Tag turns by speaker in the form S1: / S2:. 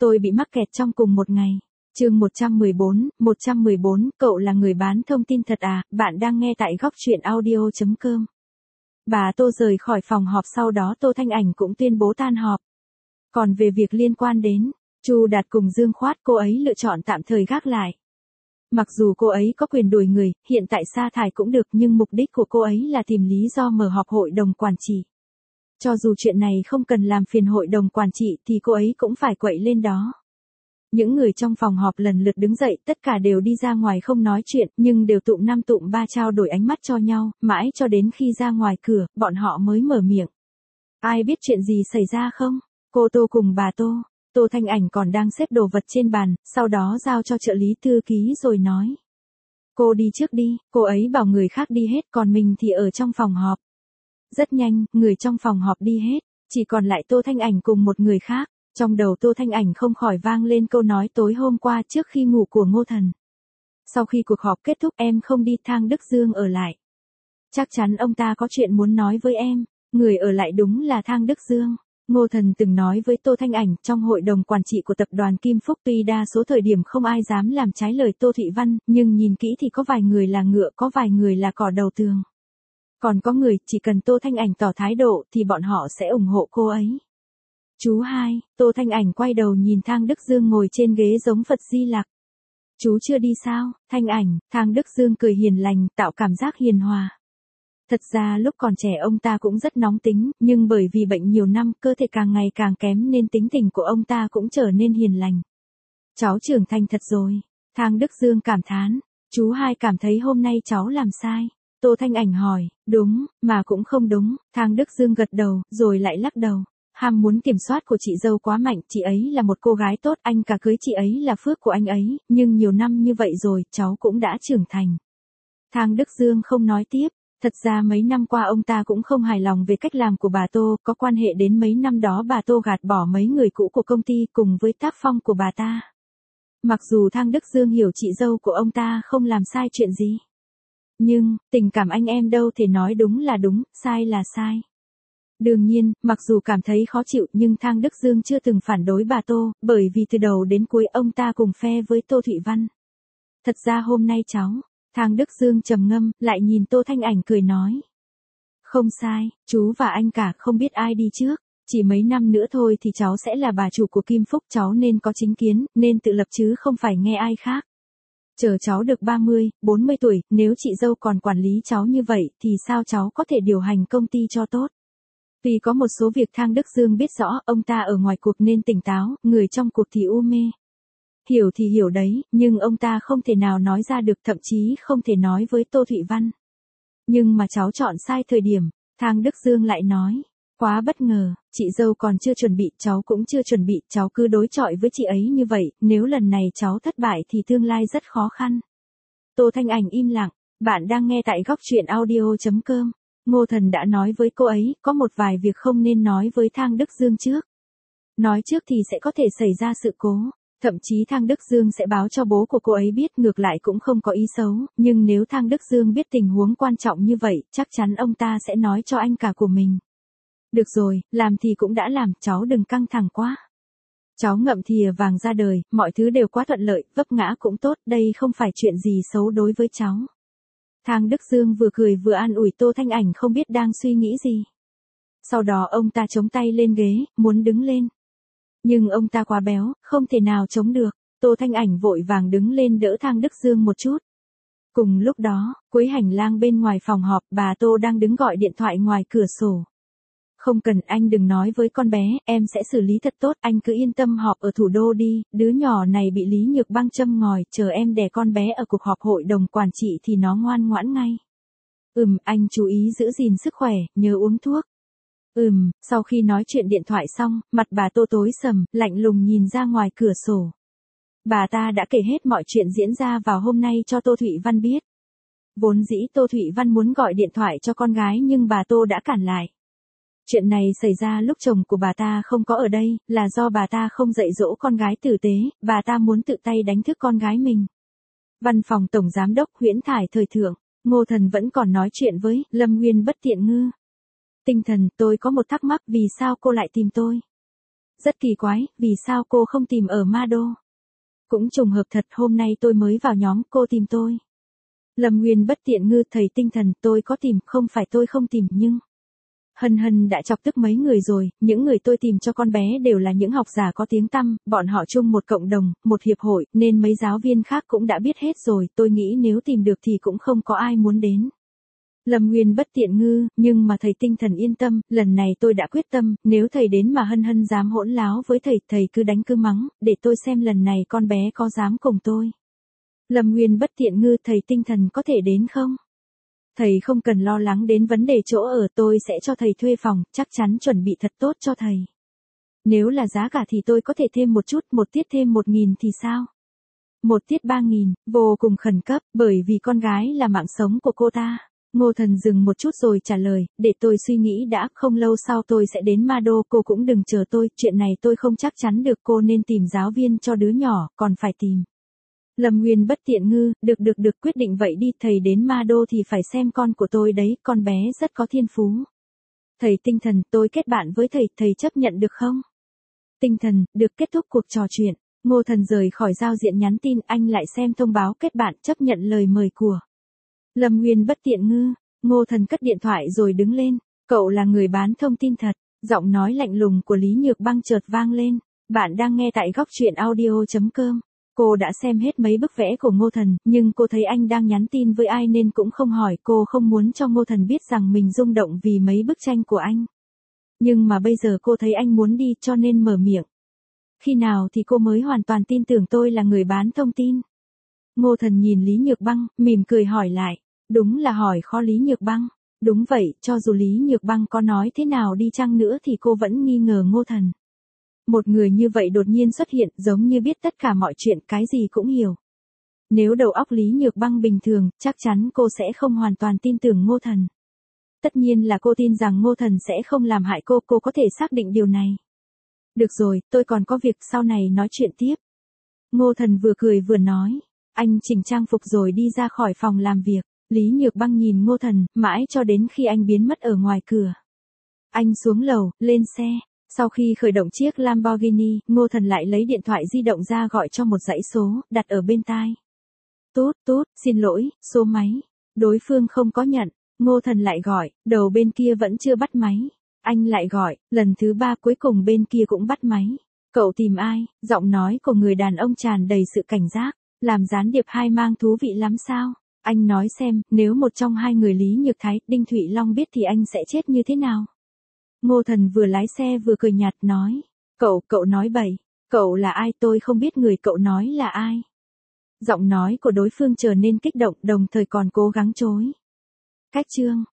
S1: Tôi bị mắc kẹt trong cùng một ngày. Chương 114, cậu là người bán thông tin thật à? Bạn đang nghe tại góc truyện audio.com. Bà Tô rời khỏi phòng họp, sau đó Tô Thanh Ảnh cũng tuyên bố tan họp. Còn về việc liên quan đến Chu Đạt cùng Dương Khoát, cô ấy lựa chọn tạm thời gác lại. Mặc dù cô ấy có quyền đuổi người, hiện tại sa thải cũng được, nhưng mục đích của cô ấy là tìm lý do mở họp hội đồng quản trị. Cho dù chuyện này không cần làm phiền hội đồng quản trị thì cô ấy cũng phải quậy lên đó. Những người trong phòng họp lần lượt đứng dậy, tất cả đều đi ra ngoài không nói chuyện, nhưng đều tụm năm tụm ba trao đổi ánh mắt cho nhau, mãi cho đến khi ra ngoài cửa, bọn họ mới mở miệng. Ai biết chuyện gì xảy ra không? Cô Tô cùng bà Tô. Tô Thanh Ảnh còn đang xếp đồ vật trên bàn, sau đó giao cho trợ lý thư ký rồi nói. Cô đi trước đi, cô ấy bảo người khác đi hết, còn mình thì ở trong phòng họp. Rất nhanh, người trong phòng họp đi hết, chỉ còn lại Tô Thanh Ảnh cùng một người khác. Trong đầu Tô Thanh Ảnh không khỏi vang lên câu nói tối hôm qua trước khi ngủ của Ngô Thần. Sau khi cuộc họp kết thúc, em không đi, Thang Đức Dương ở lại. Chắc chắn ông ta có chuyện muốn nói với em. Người ở lại đúng là Thang Đức Dương. Ngô Thần từng nói với Tô Thanh Ảnh, trong hội đồng quản trị của tập đoàn Kim Phúc tuy đa số thời điểm không ai dám làm trái lời Tô Thụy Văn, nhưng nhìn kỹ thì có vài người là ngựa, có vài người là cỏ đầu tường. Còn có người, chỉ cần Tô Thanh Ảnh tỏ thái độ thì bọn họ sẽ ủng hộ cô ấy. Chú hai, Tô Thanh Ảnh quay đầu nhìn Thang Đức Dương ngồi trên ghế giống Phật Di Lặc. Chú chưa đi sao? Thanh Ảnh, Thang Đức Dương cười hiền lành, tạo cảm giác hiền hòa. Thật ra lúc còn trẻ ông ta cũng rất nóng tính, nhưng bởi vì bệnh nhiều năm, cơ thể càng ngày càng kém nên tính tình của ông ta cũng trở nên hiền lành. Cháu trưởng thành thật rồi. Thang Đức Dương cảm thán. Chú hai cảm thấy hôm nay cháu làm sai. Tô Thanh Ảnh hỏi, đúng, mà cũng không đúng. Thang Đức Dương gật đầu, rồi lại lắc đầu. Ham muốn kiểm soát của chị dâu quá mạnh, chị ấy là một cô gái tốt, anh cả cưới chị ấy là phước của anh ấy, nhưng nhiều năm như vậy rồi, cháu cũng đã trưởng thành. Thang Đức Dương không nói tiếp, thật ra mấy năm qua ông ta cũng không hài lòng về cách làm của bà Tô, có quan hệ đến mấy năm đó bà Tô gạt bỏ mấy người cũ của công ty cùng với tác phong của bà ta. Mặc dù Thang Đức Dương hiểu chị dâu của ông ta không làm sai chuyện gì. Nhưng, tình cảm anh em đâu thể nói đúng là đúng, sai là sai. Đương nhiên, mặc dù cảm thấy khó chịu nhưng Thang Đức Dương chưa từng phản đối bà Tô, bởi vì từ đầu đến cuối ông ta cùng phe với Tô Thụy Văn. Thật ra hôm nay cháu, Thang Đức Dương trầm ngâm, lại nhìn Tô Thanh Ảnh cười nói. Không sai, chú và anh cả không biết ai đi trước, chỉ mấy năm nữa thôi thì cháu sẽ là bà chủ của Kim Phúc, cháu nên có chính kiến, nên tự lập chứ không phải nghe ai khác. Chờ cháu được 30, 40 tuổi, nếu chị dâu còn quản lý cháu như vậy thì sao cháu có thể điều hành công ty cho tốt. Tuy có một số việc Thang Đức Dương biết rõ, ông ta ở ngoài cuộc nên tỉnh táo, người trong cuộc thì u mê. Hiểu thì hiểu đấy, nhưng ông ta không thể nào nói ra được, thậm chí không thể nói với Tô Thụy Văn. Nhưng mà cháu chọn sai thời điểm, Thang Đức Dương lại nói. Quá bất ngờ, chị dâu còn chưa chuẩn bị, cháu cũng chưa chuẩn bị, cháu cứ đối chọi với chị ấy như vậy, nếu lần này cháu thất bại thì tương lai rất khó khăn. Tô Thanh Ảnh im lặng, bạn đang nghe tại góc truyện audio.com. Ngô Thần đã nói với cô ấy, có một vài việc không nên nói với Thang Đức Dương trước. Nói trước thì sẽ có thể xảy ra sự cố. Thậm chí Thang Đức Dương sẽ báo cho bố của cô ấy biết, ngược lại cũng không có ý xấu, nhưng nếu Thang Đức Dương biết tình huống quan trọng như vậy, chắc chắn ông ta sẽ nói cho anh cả của mình. Được rồi, làm thì cũng đã làm, cháu đừng căng thẳng quá. Cháu ngậm thìa vàng ra đời, mọi thứ đều quá thuận lợi, vấp ngã cũng tốt, đây không phải chuyện gì xấu đối với cháu. Thang Đức Dương vừa cười vừa an ủi Tô Thanh Ảnh không biết đang suy nghĩ gì. Sau đó ông ta chống tay lên ghế, muốn đứng lên. Nhưng ông ta quá béo, không thể nào chống được. Tô Thanh Ảnh vội vàng đứng lên đỡ Thang Đức Dương một chút. Cùng lúc đó, cuối hành lang bên ngoài phòng họp, bà Tô đang đứng gọi điện thoại ngoài cửa sổ. Không cần, anh đừng nói với con bé, em sẽ xử lý thật tốt, anh cứ yên tâm họp ở thủ đô đi, đứa nhỏ này bị Lý Nhược Băng châm ngòi, chờ em đẻ con bé ở cuộc họp hội đồng quản trị thì nó ngoan ngoãn ngay. Anh chú ý giữ gìn sức khỏe, nhớ uống thuốc. Sau khi nói chuyện điện thoại xong, mặt bà Tô tối sầm, lạnh lùng nhìn ra ngoài cửa sổ. Bà ta đã kể hết mọi chuyện diễn ra vào hôm nay cho Tô Thụy Văn biết. Vốn dĩ Tô Thụy Văn muốn gọi điện thoại cho con gái nhưng bà Tô đã cản lại. Chuyện này xảy ra lúc chồng của bà ta không có ở đây, là do bà ta không dạy dỗ con gái tử tế, bà ta muốn tự tay đánh thức con gái mình. Văn phòng Tổng Giám đốc Huyễn Thải thời thượng, Ngô Thần vẫn còn nói chuyện với Lâm Nguyên Bất Tiện Ngư. Tinh Thần, tôi có một thắc mắc, vì sao cô lại tìm tôi? Rất kỳ quái, vì sao cô không tìm ở Ma Đô? Cũng trùng hợp thật, hôm nay tôi mới vào nhóm, cô tìm tôi. Lâm Nguyên bất tiện ngư, thầy tinh thần, tôi có tìm, không phải tôi không tìm nhưng... Hân Hân đã chọc tức mấy người rồi, những người tôi tìm cho con bé đều là những học giả có tiếng tăm, bọn họ chung một cộng đồng, một hiệp hội, nên mấy giáo viên khác cũng đã biết hết rồi, tôi nghĩ nếu tìm được thì cũng không có ai muốn đến. Lâm Nguyên bất tiện ngư, nhưng mà thầy tinh thần yên tâm, lần này tôi đã quyết tâm, nếu thầy đến mà Hân Hân dám hỗn láo với thầy, thầy cứ đánh cứ mắng, để tôi xem lần này con bé có dám cùng tôi. Lâm Nguyên bất tiện ngư, thầy tinh thần có thể đến không? Thầy không cần lo lắng đến vấn đề chỗ ở, tôi sẽ cho thầy thuê phòng, chắc chắn chuẩn bị thật tốt cho thầy. Nếu là giá cả thì tôi có thể thêm một chút, một tiết thêm 1.000 thì sao? Một tiết 3.000, vô cùng khẩn cấp, bởi vì con gái là mạng sống của cô ta. Ngô Thần dừng một chút rồi trả lời, để tôi suy nghĩ đã, không lâu sau tôi sẽ đến Ma Đô, cô cũng đừng chờ tôi, chuyện này tôi không chắc chắn được, cô nên tìm giáo viên cho đứa nhỏ, còn phải tìm. Lâm Nguyên bất tiện ngư, được, quyết định vậy đi, thầy đến Ma Đô thì phải xem con của tôi đấy, con bé rất có thiên phú. Thầy tinh thần, tôi kết bạn với thầy chấp nhận được không? Tinh thần, được, kết thúc cuộc trò chuyện. Ngô Thần rời khỏi giao diện nhắn tin, anh lại xem thông báo kết bạn, chấp nhận lời mời của Lâm Nguyên bất tiện ngư. Ngô Thần cất điện thoại rồi đứng lên, cậu là người bán thông tin thật. Giọng nói lạnh lùng của Lý Nhược Băng chợt vang lên. Bạn đang nghe tại góc truyện audio.com. Cô đã xem hết mấy bức vẽ của Ngô Thần, nhưng cô thấy anh đang nhắn tin với ai nên cũng không hỏi, cô không muốn cho Ngô Thần biết rằng mình rung động vì mấy bức tranh của anh. Nhưng mà bây giờ cô thấy anh muốn đi cho nên mở miệng. Khi nào thì cô mới hoàn toàn tin tưởng tôi là người bán thông tin? Ngô Thần nhìn Lý Nhược Băng, mỉm cười hỏi lại. Đúng là hỏi khó Lý Nhược Băng. Đúng vậy, cho dù Lý Nhược Băng có nói thế nào đi chăng nữa thì cô vẫn nghi ngờ Ngô Thần. Một người như vậy đột nhiên xuất hiện, giống như biết tất cả mọi chuyện, cái gì cũng hiểu. Nếu đầu óc Lý Nhược Băng bình thường, chắc chắn cô sẽ không hoàn toàn tin tưởng Ngô Thần. Tất nhiên là cô tin rằng Ngô Thần sẽ không làm hại cô có thể xác định điều này. Được rồi, tôi còn có việc, sau này nói chuyện tiếp. Ngô Thần vừa cười vừa nói. Anh chỉnh trang phục rồi đi ra khỏi phòng làm việc. Lý Nhược Băng nhìn Ngô Thần, mãi cho đến khi anh biến mất ở ngoài cửa. Anh xuống lầu, lên xe. Sau khi khởi động chiếc Lamborghini, Ngô Thần lại lấy điện thoại di động ra gọi cho một dãy số, đặt ở bên tai. Tút, xin lỗi, số máy. Đối phương không có nhận. Ngô Thần lại gọi, đầu bên kia vẫn chưa bắt máy. Anh lại gọi, lần thứ 3 cuối cùng bên kia cũng bắt máy. Cậu tìm ai? Giọng nói của người đàn ông tràn đầy sự cảnh giác. Làm gián điệp hai mang thú vị lắm sao? Anh nói xem, nếu một trong hai người Lý Nhược Thái, Đinh Thụy Long biết thì anh sẽ chết như thế nào? Ngô Thần vừa lái xe vừa cười nhạt nói. Cậu nói bậy. Cậu là ai, tôi không biết người cậu nói là ai. Giọng nói của đối phương trở nên kích động, đồng thời còn cố gắng chối. Cách chương.